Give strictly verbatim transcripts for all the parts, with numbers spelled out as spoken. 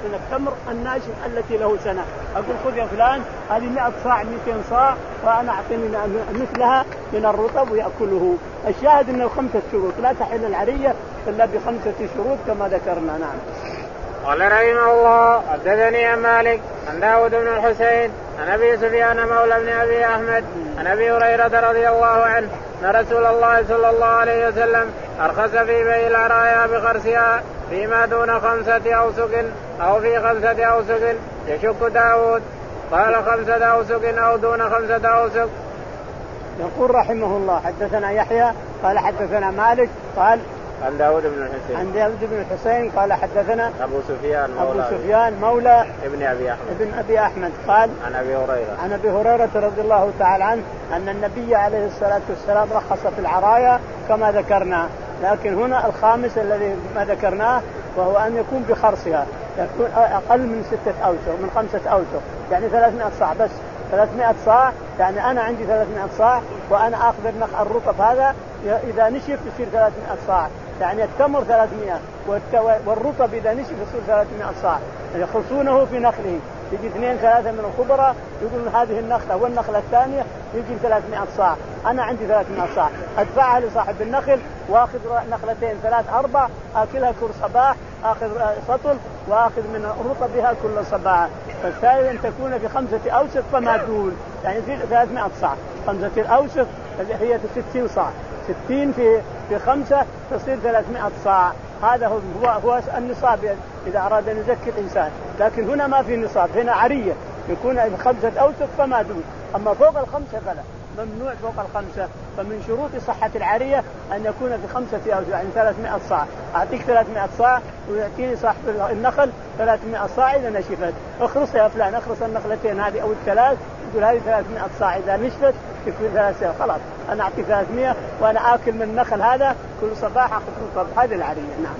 من التمر الناشف التي له سنة، أقول خذ يا فلان هذه مئة صاع مئتين صاع وأنا أعطيني مثلها من الرطب ويأكله. الشاهد أنه خمسة شروط، لا تحل العرية إلا بخمسة شروط كما ذكرنا. نعم. قال رحمه الله حدثني عن مالك عن داود بن الحسين عن أبي سفيان مولى بن أبي أحمد عن أبي هريرة رضي الله عنه أن رسول الله صلى الله عليه وسلم أرخص في بيع العرايا بخرسها فيما دون خمسة أوسق أو في خمسة أوسق يشك داود قال خمسة أوسق أو دون خمسة أوسق. يقول رحمه الله حدثنا يحيى قال حدثنا مالك قال عن داود بن الحسين عن داود بن الحسين قال حدثنا أبو سفيان مولى, أبو سفيان مولى ابن أبي أحمد ابن أبي أحمد قال عن أبي هريرة عن أبي هريرة رضي الله تعالى عنه أن النبي عليه الصلاة والسلام رخص في العرايا كما ذكرنا، لكن هنا الخامس الذي ما ذكرناه وهو أن يكون بخرصها، يكون أقل من ستة أوسق من خمسة أوسق، يعني ثلاثمائة صاع بس، ثلاثمائة صاع، يعني أنا عندي ثلاثمائة صاع وأنا أخذ النخ الرطب هذا إذا نشف يصير ثلاثمائة صاع، يعني التمر ثلاثمائة والرطب إذا نشف يصير ثلاثمائة صاع، يخلصونه في نخله، يجي اثنين ثلاثة من الخبراء يقولون هذه النخلة والنخلة الثانية يجي ثلاثمائة صاع، أنا عندي ثلاثمائة صاع أدفعها لصاحب النخل وأخذ نخلتين ثلاث أربع أكلها كل صباح، أخذ سطل وأخذ من رطبها كل صباح. فالثالث أن تكون في خمسة أوسق فما دون، يعني في ثلاثمائة صاع، خمسة الأوسق هي ستين صاع، ستين في في خمسة تصير ثلاثمائة صاع، هذا هو هو النصاب إذا أراد أن يزكي الإنسان. لكن هنا ما في نصاب، هنا عرية يكون بخمسة أوسق فما دون، أما فوق الخمسة فلا، ممنوع فوق الخمسة. فمن شروط صحة العرية أن يكون في خمسة أوسق، يعني ثلاثمائة صاع، أعطيك ثلاثمائة صاع ويعطيني صاحب النخل ثلاثمائة صاع إذا نشفت، اخرص يا فلان اخرص النخلتين هذه أو الثلاث، يقول هذه ثلاثمائة صاع إذا نشفت يكون ثلاثة، خلاص أنا أعطي ثلاثمائة وأنا آكل من النخل هذا كل صباح أخذ رطب، هذه العرية. نعم.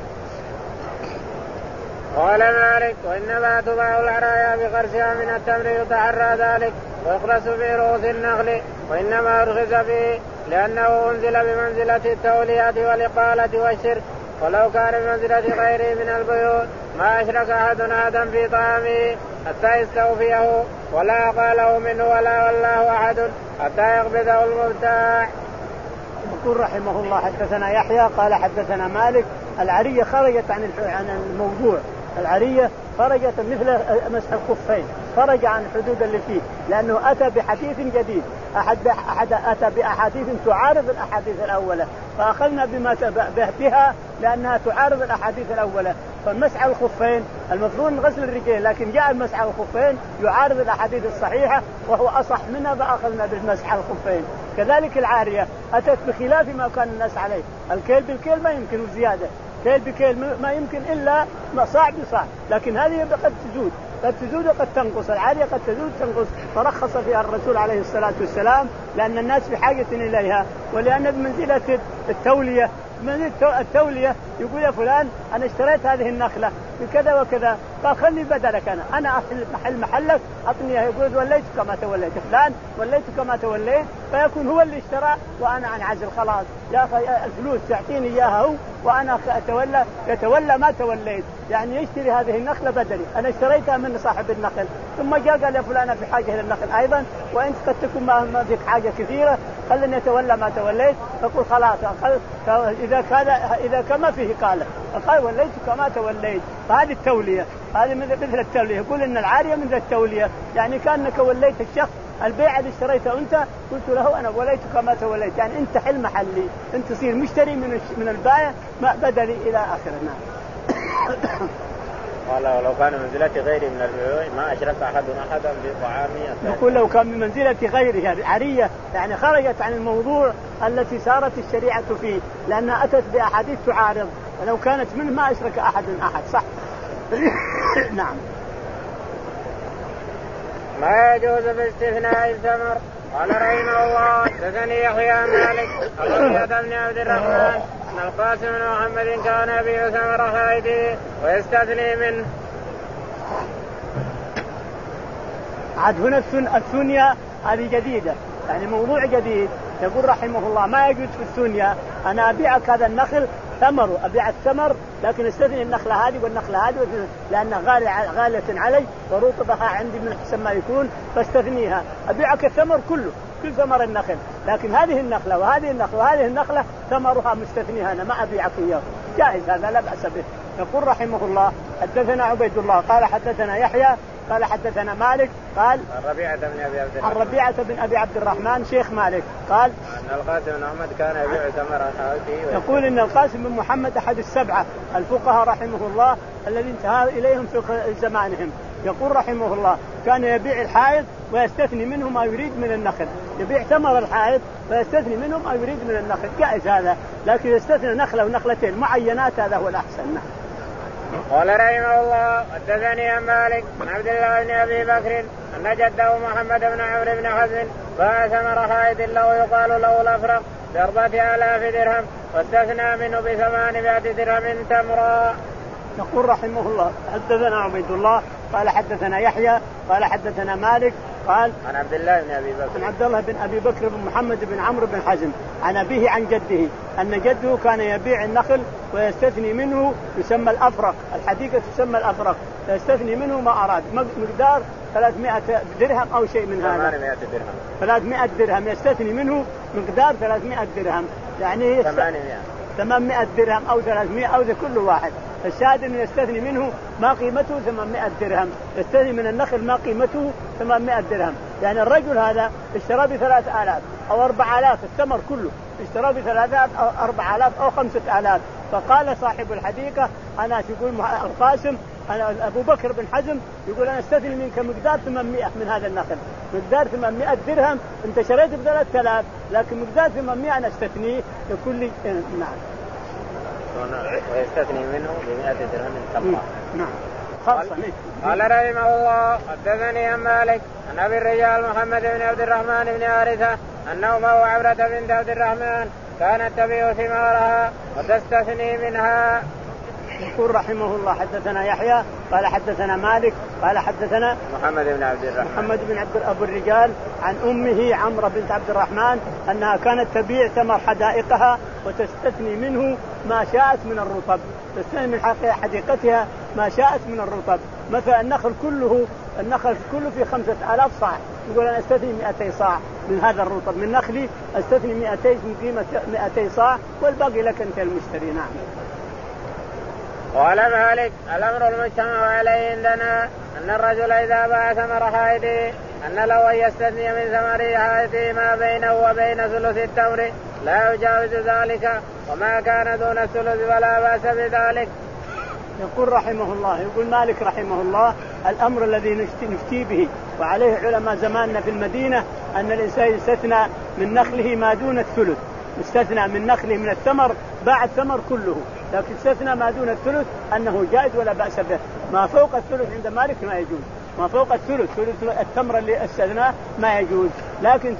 قال مالك وإنما تباع العرايا بخرسها من التمر يتعرى ذلك ويخلص في رؤوس النخل، وإنما أرخص به لأنه أنزل بمنزلة التولية والإقالة والشرك، ولو كان بمنزلة غيره من البيوت ما أشرك أحد أحدا في طعامه حتى يستوفيه ولا قاله منه ولا والله أحد حتى يقبضه المبتاع. يقول رحمه الله حدثنا يحيى قال حدثنا مالك العرية خرجت عن عن الموضوع، العرية خرجت مثل مسح الخفين، خرج عن الحدود اللي فيه، لأنه أتى بحديث جديد، أحد أحد أتى بأحاديث تعارض الأحاديث الأولى، فأخذنا بما بها لأنها تعارض الأحاديث الأولى. فمسح الخفين المفروض غسل الرجلين، لكن جاء المسح الخفين يعارض الأحاديث الصحيحة وهو أصح منها، فأخذنا بالمسح الخفين. كذلك العارية أتت بخلاف ما كان الناس عليه، الكيل بالكيل ما يمكن زيادة، كيل بكيل ما يمكن إلا صاع بصاع، لكن هذه قد تزود قد تزود وقد تنقص، العارية قد تزود تنقص، فرخص فيها الرسول عليه الصلاة والسلام لأن الناس بحاجة إليها، ولأن بمنزلة التولية من التولية يقول يا فلان أنا اشتريت هذه النخلة بكذا وكذا، قال خلني بدلك أنا أنا أحل محل محلك أعطني، يقول وليت كما توليت فلان وليت كما توليت، فيكون هو اللي اشترى وأنا أنعزل، خلاص يا أخي الفلوس تعطيني إياها هو وأنا أتولى يتولى ما توليت، يعني يشتري هذه النخلة بدلي، أنا اشتريتها من صاحب النخل ثم جاء قال يا فلان أنا في حاجة للنخل أيضا وأنت قد تكون ما فيك حاجة كثيرة، خلني أتولى ما توليت، فقل خلاص إذا كان إذا كما فيه قال قال وليت كما توليت، فهذه التولية، هذه مثل التولية، يقول إن العارية مثل التولية، يعني كأنك وليت الشخص البيع اللي اشتريته أنت قلت له أنا وليت كما توليت، يعني أنت حل محلي، أنت تصير مشتري من من البائع ما بدلي إلى آخرنا. قال ولو كان منزلة غيره من البيوع ما أشرك أحد أحدا بطعامه. يقول لو كان من منزلة غيره عرية، يعني خرجت عن الموضوع التي سارت الشريعة فيه، لأنها أتت بأحاديث تعارض، ولو كانت منه ما أشرك أحد أحد، صح. نعم. ما يجوز باستثناء الثمر. قال رحمه الله حدثني يحيى عن مالك عن بن عبد الرحمن أن القاسم بن محمد كان يبيع ثمر خائده ويستثني منه. عاد هنا الثنيا هذه جديدة، يعني موضوع جديد. يقول رحمه الله ما يجوز في الثنيا أنا أبيعك هذا النخل ثمره أبيع الثمر لكن استثني النخلة هذه والنخلة هذه لأنها غالية غالية علي ورطبها عندي من أحسن ما يكون فاستثنيها. أبيعك الثمر كله كل ثمر النخل لكن هذه النخلة وهذه النخلة وهذه النخلة ثمرها مستثنيها أنا ما أبيعك إياه جائز هذا لا بأس به. يقول رحمه الله حدثنا عبيد الله قال حدثنا يحيى قال حدثنا مالك قال الربيعة بن أبي عبد الرحمن الربيعة بن أبي عبد الرحمن شيخ مالك قال أن القاسم بن محمد كان يبيع ثمر حائطه. يقول إن القاسم بن محمد أحد السبعة الفقهاء رحمه الله الذي انتهى إليهم في زمانهم. يقول رحمه الله كان يبيع الحائط ويستثني منه ما يريد من النخل. يبيع ثمر الحائط ويستثني منه ما يريد من النخل جائز هذا لكن يستثني نخلة ونخلتين معينات هذا هو الأحسن. قال رحمه الله حدثني عن مالك عن عبد الله بن ابي بكر ان جده محمد بن عمرو بن حزم باع ثمر حائط له يقال له الافرق بأربعة آلاف درهم واستثنى منه بثمانمائة درهم تمرا. يقول رحمه الله حدثنا عبيد الله قال حدثنا يحيى قال حدثنا مالك قال عن عبد الله بن ابي بكر عن عبد الله بن ابي بكر بن محمد بن عمرو بن حزم عن ابيه عن جده ان جده كان يبيع النخل ويستثني منه يسمى الافرق الحديقه تسمى الافرق يستثني منه ما اراد مقدار ثلاثمائة درهم او شيء من هذا ثمانمائة درهم ثلاثمائة درهم يستثني منه مقدار ثلاثمائة درهم يعني ثمانمائة ثمانمائة درهم او ثلاثمائة او ذا كل واحد. الشاهد انه يستثني منه ما قيمته ثمانمائة درهم يستثني من النخل ما قيمته ثمانمائة درهم. يعني الرجل هذا اشترى بثلاث آلاف او أربع آلاف الثمر كله اشترى بثلاثة أو أربع آلاف او خمسة آلاف فقال صاحب الحديقة أنا يقول القاسم أنا أبو بكر بن حزم يقول أنا استثني منك مقدار ثمانمائة من هذا النخل مقدار ثمانمائة درهم أنت شريت بثلاثة آلاف لكن مقدار ثمانمائة أنا استثنيه لكل نعم ويستثني منه بمائة درهم تمرا. نعم خاصة. قال رحمه الله حدثني عن مالك عن ابي الرجال محمد بن عبد الرحمن بن حارثة انه هو عبرة بنت عبد الرحمن كانت تبيع ثمارها وتستثني منها. يقول رحمه الله حدثنا يحيى قال حدثنا مالك قال حدثنا محمد بن عبد الرحمن محمد بن عبد ابو الرجال عن امه عمرو بنت عبد الرحمن انها كانت تبيع ثمر حدائقها وتستثني منه ما شاءت من الرطب تستثني من حديقتها ما شاءت من الرطب. مثلا النخل كله النخل كله في خمسة آلاف صاع يقول أنا استثني مئتي صاع من هذا الرطب من نخلي استثني مئتي من قيمة مئتي صاع والباقي لك أنت المشتري. نعم. قال مالك الأمر المجتمع عليه عندنا أن الرجل إذا باع ثمر حائطه أن لو أن يستثني من ثمر حائطه ما بينه وبين ثلث التمر لا يجاوز ذلك وما كان دون الثلث ولا بأس بذلك. يقول رحمه الله يقول مالك رحمه الله الأمر الذي نفتي به وعليه علماء زماننا في المدينة أن الإنسان يستثنى من نخله ما دون الثلث يستثنى من نخله من الثمر باع الثمر كله لكن استثنى ما دون الثلث أنه جائز ولا بأس به. ما فوق الثلث عند مالك ما يجوز ما فوق الثلث ثلث التمر اللي استثناه ما يجوز لكن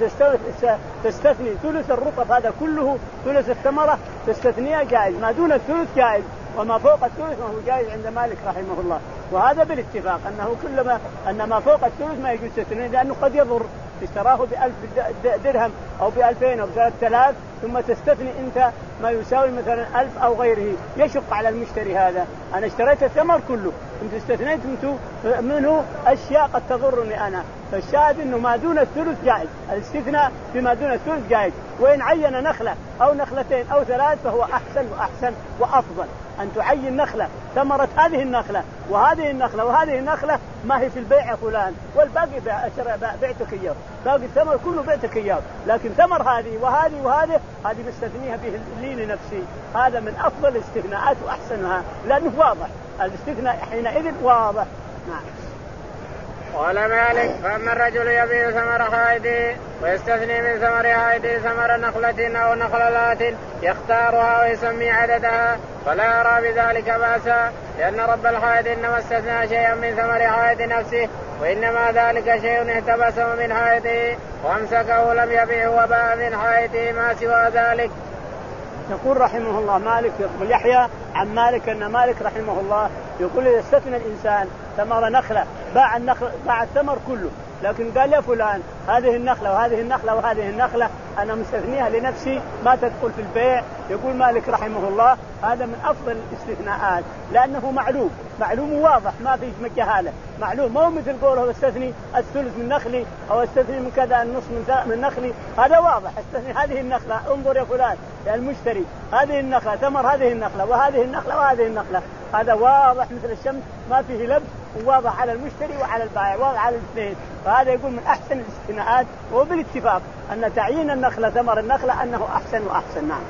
تستثني ثلث الرطب هذا كله ثلث الثمرة تستثنيها جائز ما دون الثلث جائز وما فوق الثلث ما هو جائز عند مالك رحمه الله. وهذا بالاتفاق أنه كلما أن ما فوق الثلث ما يجوز تستثنيه لأنه قد يضر اشتراه بألف درهم أو بألفين أو بثلاثة آلاف ثم تستثني أنت ما يساوي مثلا ألف أو غيره يشق على المشتري. هذا أنا اشتريت الثمر كله أنت استثنيت منه أشياء قد تضرني أنا. فالشاهد أنه ما دون الثلث جائز الاستثناء بما دون الثلث جائز وإن عين نخلة أو نخلتين أو ثلاث فهو أحسن وأحسن وأفضل أن تعين نخلة ثمرة هذه النخلة وهذه النخلة وهذه النخلة ما هي في البيع فلان والباقي بعتك إياه باقي الثمر كله بعتك إياه لكن ثمر هذه وهذه وهذه هذه مستثنيها به لي لنفسي. هذا من أفضل الاستثناءات وأحسنها لأنه واضح الاستثناء حينئذ واضح. نعم. قال مالك فأما الرجل يبيع ثمر حائطه ويستثني من ثمر حائطه ثمر نخلة أو نخلات يختارها ويسمي عددها فلا أرى بذلك بأسا لأن رب الحائط إنما استثنى شيئا من ثمر حائط نفسه وإنما ذلك شيء احتبسه من حائطه وأمسكه لم يبيعه وباع من حائطه ما سوى ذلك. يقول رحمه الله مالك يقول يحيى عن مالك أن مالك رحمه الله يقول إذا استثنى الإنسان ثمر نخلة باع النخل باع الثمر كله لكن قال يا فلان هذه النخلة وهذه النخلة وهذه النخلة أنا مستثنيها لنفسي ما تدخل في البيع. يقول مالك رحمه الله هذا من أفضل الاستثناءات لأنه معلوم معلوم واضح ما فيه جهالة معلوم مو مثل قوله استثني الثلث من نخلي أو استثني من كذا النص من نخلي هذا واضح. استثني هذه النخلة انظر يا فلان يا المشتري هذه النخلة ثمر هذه النخلة وهذه النخلة وهذه النخلة هذا واضح مثل الشمس ما فيه لبس وواضح على المشتري وعلى البائع واضح على الاثنين. فهذا يقول من أحسن الاستثناءات وبالاتفاق أن تعيين النخلة ثمر النخلة أنه أحسن وأحسن. نعم.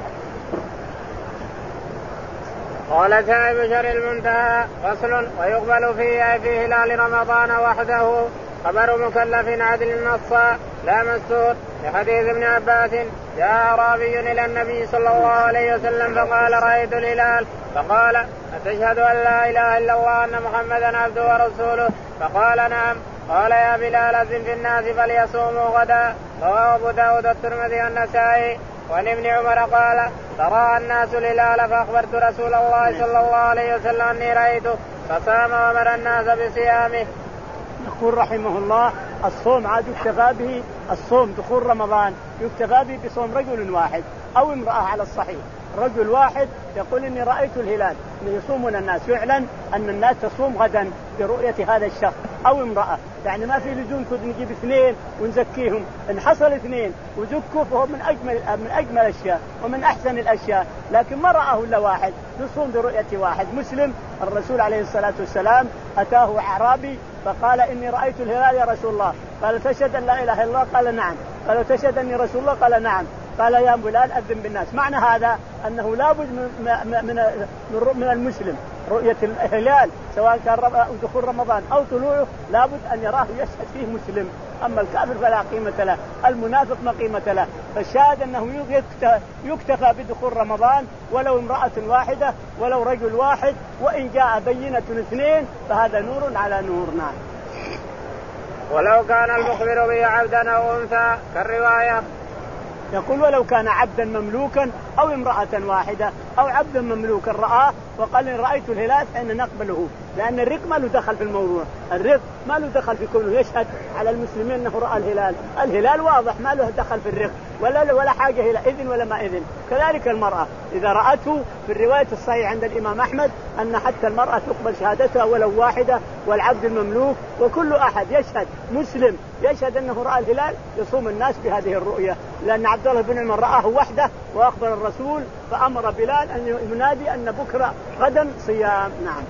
قال صاحب شر المنتهى فصل ويقبل فيه في هلال رمضان وحده خبر مكلف عدل نصا لا مستور لحديث ابن عباس جاء أعرابي إلى النبي صلى الله عليه وسلم فقال رأيت الهلال فقال أتشهد أن لا إله إلا الله أن محمدا عبده ورسوله فقال نعم. قال يا بلال أذن في الناس فليصوموا غدا. رواه أبو داود والترمذي والنسائي. وعن ابن عمر قال ترى الناس الهلال فأخبرت رسول الله صلى الله عليه وسلم أني رأيته فصام وأمر الناس بصيامه. يقول رحمه الله الصوم عاد يكتفى به الصوم دخول رمضان يكتفى به بصوم رجل واحد أو امرأة على الصحيح. رجل واحد يقول إني رأيت الهلال يصومون الناس يعلن أن الناس تصوم غدا برؤية هذا الشخص أو امرأة يعني ما في لزوم كد نجيب اثنين ونزكيهم. إن حصل اثنين وزكوا فهو من أجمل من أجمل الأشياء ومن أحسن الأشياء لكن ما رآه إلا واحد يصوم برؤية واحد مسلم. الرسول عليه الصلاة والسلام أتاه أعرابي فقال إني رأيت الهلال يا رسول الله. قال تشهد أن لا إله إلا الله؟ قال نعم. قال تشهد أني رسول الله؟ قال نعم. قال يا بلال أذن بالناس. معنى هذا أنه لابد من من من المسلم رؤية الهلال سواء كان دخول رمضان أو طلوعه لابد أن يراه يشهد فيه مسلم. أما الكافر فلا قيمة له المنافق ما قيمة له. فالشاهد أنه يكتفى بدخول رمضان ولو امرأة واحدة ولو رجل واحد وإن جاء بينة اثنين فهذا نور على نور. نعم. ولو كان المخبر به عبدا أو أنثى كالرواية. يقول ولو كان عبدا مملوكا أو امرأة واحدة أو عبدا مملوكا رآه وقال إن رأيت الهلال فإن نقبله لأن الرق ما له دخل في الموضوع. الرق ما له دخل في كونه يشهد على المسلمين أنه رأى الهلال. الهلال واضح ما له دخل في الرق ولا ولا حاجة إلى إذن ولا ما إذن. كذلك المرأة إذا رأته في الرواية الصحيحة عند الإمام أحمد أن حتى المرأة تقبل شهادتها ولو واحدة والعبد المملوك وكل أحد يشهد مسلم يشهد أنه رأى الهلال يصوم الناس بهذه الرؤية. لأن عبد الله بن عمر رآه وحده وأخبر الرسول فأمر بلال أن ينادي أن بكرة غدا صيام. نعم.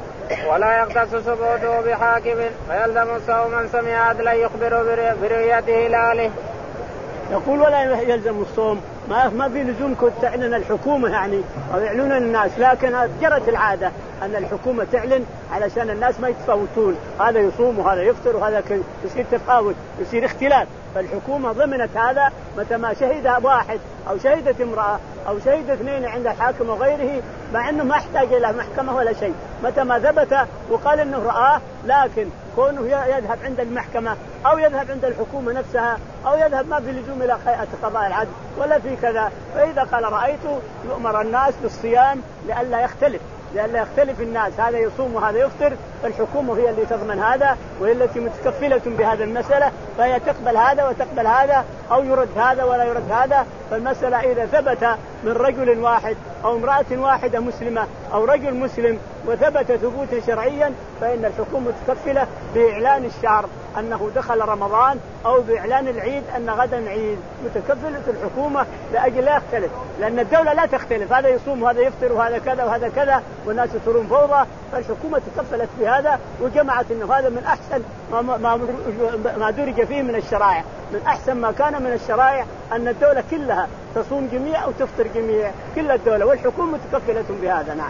ولا يختص ثبوته بحاكم فيلزم الصوم من سمع عدلا يخبر برؤيته هلاله. يقول ولا يلزم الصوم ما ما في لزوم كنت تعلن الحكومة يعني أو يعلنون الناس لكن جرت العادة أن الحكومة تعلن علشان الناس ما يتفاوتون هذا يصوم وهذا يفطر وهذا يصير تفاوت يصير اختلاف. فالحكومة ضمنت هذا متى ما شهد واحد أو شهدت امرأة أو شهد اثنين عند الحاكم وغيره مع أنه ما احتاج إلى محكمة ولا شيء متى ما ثبت وقال أنه رآه. لكن كونه يذهب عند المحكمة أو يذهب عند الحكومة نفسها أو يذهب ما في لزوم إلى هيئة قضاء العدل ولا في كذا. فإذا قال رأيته يؤمر الناس بالصيام لئلا يختلف لئلا يختلف الناس هذا يصوم وهذا يفطر. فالحكومة هي اللي تضمن هذا وهي التي متكفلة بهذا المسألة فهي تقبل هذا وتقبل هذا أو يرد هذا ولا يرد هذا. فالمسألة إذا ثبت من رجل واحد أو امرأة واحدة مسلمة أو رجل مسلم وثبت ثبوتا شرعيا فإن الحكومة متكفلة بإعلان الشهر أنه دخل رمضان أو بإعلان العيد أن غدا عيد. متكفلة الحكومة لأجل لا يختلف لأن الدولة لا تختلف هذا يصوم وهذا يفطر وهذا كذا وهذا كذا والناس يصيرون فوضى. فالحكومة تكفلت بهذا وجمعت أنه هذا من أحسن ما, ما, ما درج فيه من الشرائع. من أحسن ما كان من الشرائع أن الدولة كلها تصوم جميع أو تفطر جميع كل الدولة والحكومة متكفلة بهذا. نعم.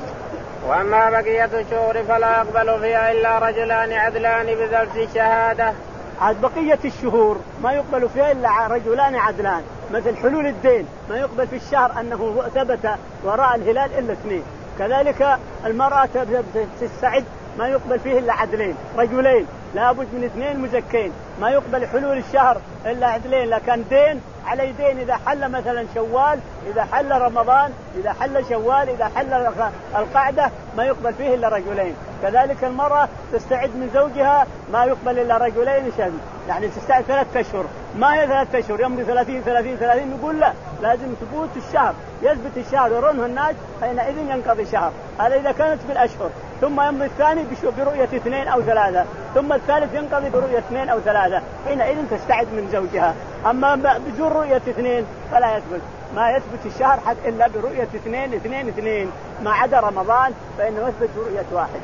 وأما بقية الشهور فلا يقبل فيها إلا رجلان عدلان بذلك الشهادة. عاد بقية الشهور ما يقبل فيها إلا رجلان عدلان مثل حلول الدين ما يقبل في الشهر أنه ثبت وراء الهلال إلا اثنين. كذلك المرأة تستعد ما يقبل فيه إلا عدلين رجلين لابد من اثنين مزكين. ما يقبل حلول الشهر إلا عدلين لكن دين على يدين. إذا حل مثلا شوال، إذا حل رمضان، إذا حل شوال، إذا حل القعدة ما يقبل فيه إلا رجلين. كذلك المرأة تستعد من زوجها ما يقبل إلا رجلين شهد، يعني تستعد ثلاثة أشهر. ما هي ثلاثة أشهر؟ يمضي ثلاثين ثلاثين ثلاثين. نقول لا، لازم ثبوت الشهر، يثبت الشهر يرونه الناس حينئذ ينقضي شهر. هذا إذا كانت بالأشهر. ثم يمضي الثاني برؤية اثنين أو ثلاثة، ثم الثالث ينقضي برؤية اثنين أو ثلاثة، حينئذ تستعد من زوجها. أما بدون رؤية اثنين فلا يثبت، ما يثبت الشهر حتى إلا برؤية اثنين اثنين اثنين، ما عدا رمضان فإنه يثبت برؤية واحد.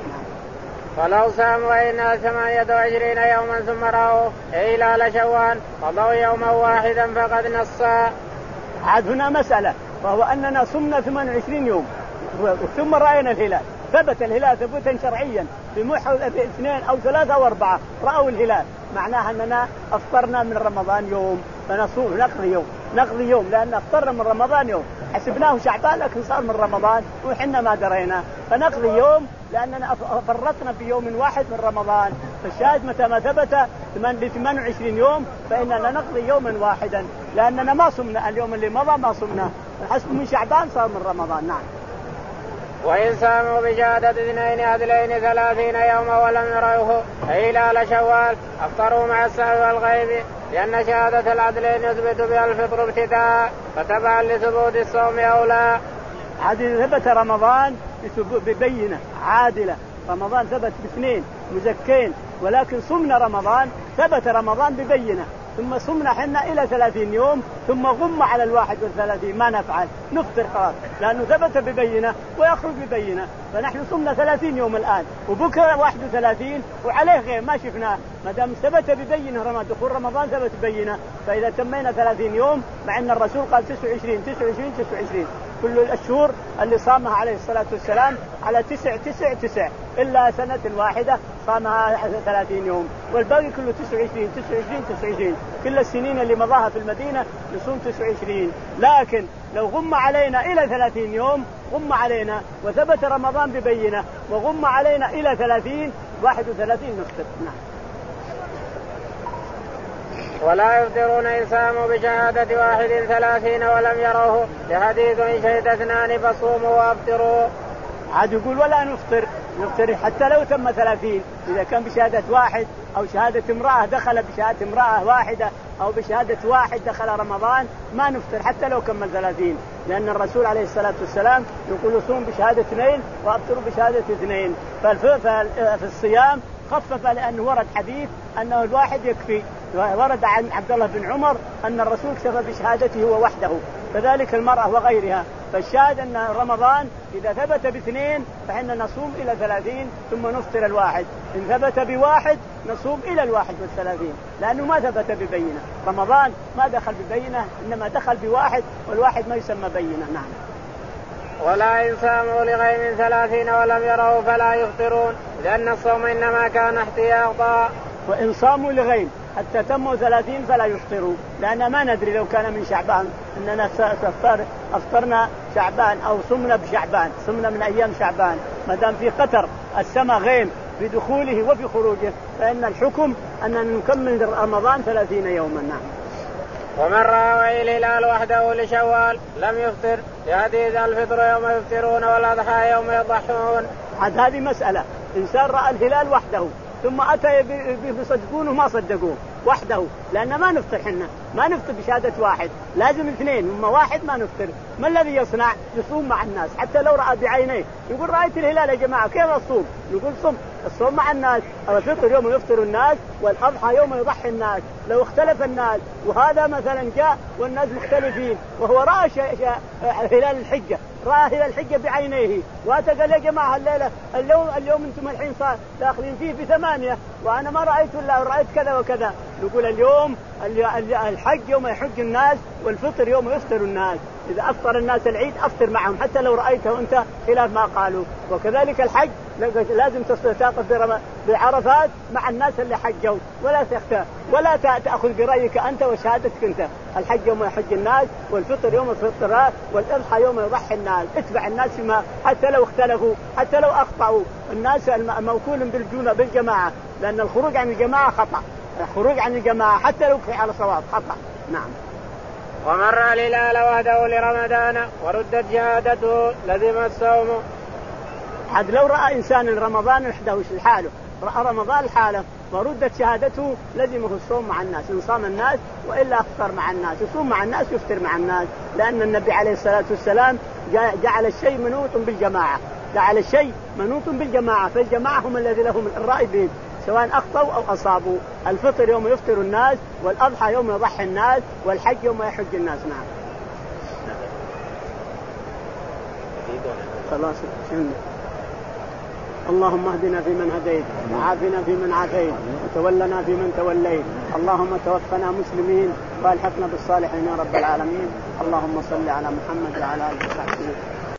فلو ساموا إنها ثمانية وعشرين يوما ثم رأوا هلال شوال قضوا يوما واحدا فقد نصا. عاد هنا مسألة، وهو أننا صمنا ثمانية وعشرين يوم ثم رأينا الهلال، ثبت الهلال ثبوتا شرعيا بمحو اثنين أو ثلاثة أو أربعة رأوا الهلال، معناها أننا أفطرنا من رمضان يوم فنصوم نقضي يوم نقضي يوم لأن أفطرنا من رمضان يوم، حسبناه شعبان لكن صار من رمضان وحنا ما درينا، فنقضي يوم لأننا فرطنا في يوم واحد من رمضان. فالشاهد متى ما ثبت ثمانية وعشرين يوم فإننا نقضي يوما واحدا، لأننا ما صمنا اليوم اللي مضى ما صمنا، حسب من شعبان صار من رمضان. نعم. وإن ساموا بشهادة اثنين عدلين ثلاثين يوما ولم يروه هلال شوال أفطروا مع السهو والغيب، لأن شهادة العدلين يثبت بها الفطر ابتداء فتبعا لثبوت الصوم أولى. عاد ثبت رمضان ببينة عادلة، رمضان ثبت باثنين مزكين، ولكن صمنا رمضان ثبت رمضان ببينة، ثم صمنا حنا إلى ثلاثين يوم ثم غم على الواحد والثلاثين ما نفعل نفطر خلاص، لأنه ثبت ببينة ويخرج ببينة. فنحن صمنا ثلاثين يوم الآن وبكرة واحد وثلاثين وعليه غير ما شفناه، ما دام ثبت ببينة رمضان دخول رمضان ثبت ببينة. فإذا تمينا ثلاثين يوم مع أن الرسول قال تسعة وعشرين تسعة وعشرين تسعة وعشرين كل الأشهر اللي صامها عليه الصلاة والسلام على تسع تسع تسع إلا سنة واحدة صامها ثلاثين يوم، والباقي كله تسعة وعشرين تسعة وعشرين تسعة وعشرين. كل السنين اللي مضاها في المدينة نصوم تسعة وعشرين، لكن لو غم علينا إلى ثلاثين يوم غم علينا وثبت رمضان ببينة وغم علينا إلى ثلاثين واحد وثلاثين نفطر. نعم. ولا يفطرون إن ساموا بشهادة واحد ثلاثين ولم يروه، لحديث إن شهد اثنان فصوموا وافطروا. عاد يقول ولا نفطر نفطر حتى لو تم ثلاثين، إذا كان بشهادة واحد أو شهادة امرأة دخل بشهادة امرأة واحدة أو بشهادة واحد دخل رمضان ما نفطر حتى لو كمل ثلاثين، لأن الرسول عليه الصلاة والسلام يقول صوم بشهادة اثنين وافطروا بشهادة اثنين. ففي الصيام خفف لأنه ورد حديث أنه الواحد يكفي، ورد عن عبد الله بن عمر أن الرسول اكتفى بشهادته هو وحده، كذلك المرأة وغيرها. فالشاهد أن رمضان إذا ثبت باثنين فإننا نصوم إلى ثلاثين ثم نفطر الواحد، إن ثبت بواحد نصوم إلى الواحد والثلاثين، لأنه ما ثبت ببينة. رمضان ما دخل ببينة إنما دخل بواحد، والواحد ما يسمى بينة. نعم. ولا إن ساموا لغيم ثلاثين ولم يروا فلا يفطرون، لأن الصوم إنما كان احتياطا. وإن صاموا لغيم حتى تموا ثلاثين فلا يفطروا، لأن ما ندري لو كان من شعبان أننا أفطر أفطرنا شعبان أو صمنا بشعبان، صمنا من أيام شعبان، ما دام في قطر السماء غيم في دخوله وفي خروجه فإن الحكم أننا نكمل رمضان ثلاثين يوما. نعم. ومن رأى الهلال وحده لشوال لم يفطر، لحديث الفطر يوم يفطرون والأضحى يوم يضحون. عاد هذه مسألة، إنسان رأى الهلال وحده ثم أتى بيصدقونه ما صدقوه وحده، لأن ما نفطر حنا ما نفطر بشهادة واحد، لازم اثنين، هم واحد ما نفطر. ما الذي يصنع؟ يصوم مع الناس حتى لو رأى بعينيه، يقول رأيت الهلال يا جماعة كيف أصوم؟ نقول صم، الصوم مع الناس، الفطر يوم يفطر الناس والأضحى يوم يضحي الناس. لو اختلف الناس وهذا مثلا جاء والناس مختلفين وهو رأى شيء هلال الحجة، رأى هلال الحجة بعينيه وأتى قال يا جماعة الليلة اليوم اليوم أنتم الحين صار داخلين فيه بثمانية وأنا ما رأيت إلا رأيت كذا وكذا، نقول اليوم الحج يوم يحج الناس والفطر يوم يفطر الناس. إذا أفطر الناس العيد أفطر معهم حتى لو رأيته أنت خلاف ما قالوا. وكذلك الحج لازم تقف بعرفات مع الناس اللي حجوا، ولا تختار ولا تأخذ برأيك أنت وشهادتك أنت. الحج يوم يحج الناس والفطر يوم يفطر والأضحى يوم يضحي الناس. اتبع الناس ما حتى لو اختلفوا حتى لو أخطأوا، الناس موكول بالجنة بالجماعة، لأن الخروج عن الجماعة خطأ، الخروج عن الجماعة حتى لو على صواب خطأ. نعم. ومر الهلال وحده لرمضان وردت شهادته لزم الصوم. عاد لو رأى إنسان رمضان وحده لحاله، رأى رمضان لحاله وردت شهادته لزمه الصوم مع الناس، إن صام الناس وإلا أفطر مع الناس، يصوم مع الناس ويفطر مع الناس، لأن النبي عليه الصلاة والسلام جعل الشيء منوط بالجماعة، جعل الشيء منوط بالجماعة، فالجماعة هم الذين لهم الرأي بهم سواء أخطأوا أو أصابوا. الفطر يوم يفطر الناس، والأضحى يوم يضحي الناس، والحج يوم يحج الناس. نعم. خلاص. اللهم اهدنا فيمن هديت، وعافنا فيمن عافيت، وتولنا فيمن توليت، اللهم توفنا مسلمين والحقنا بالصالحين يا رب العالمين. اللهم صل على محمد وعلى آله وصحبه.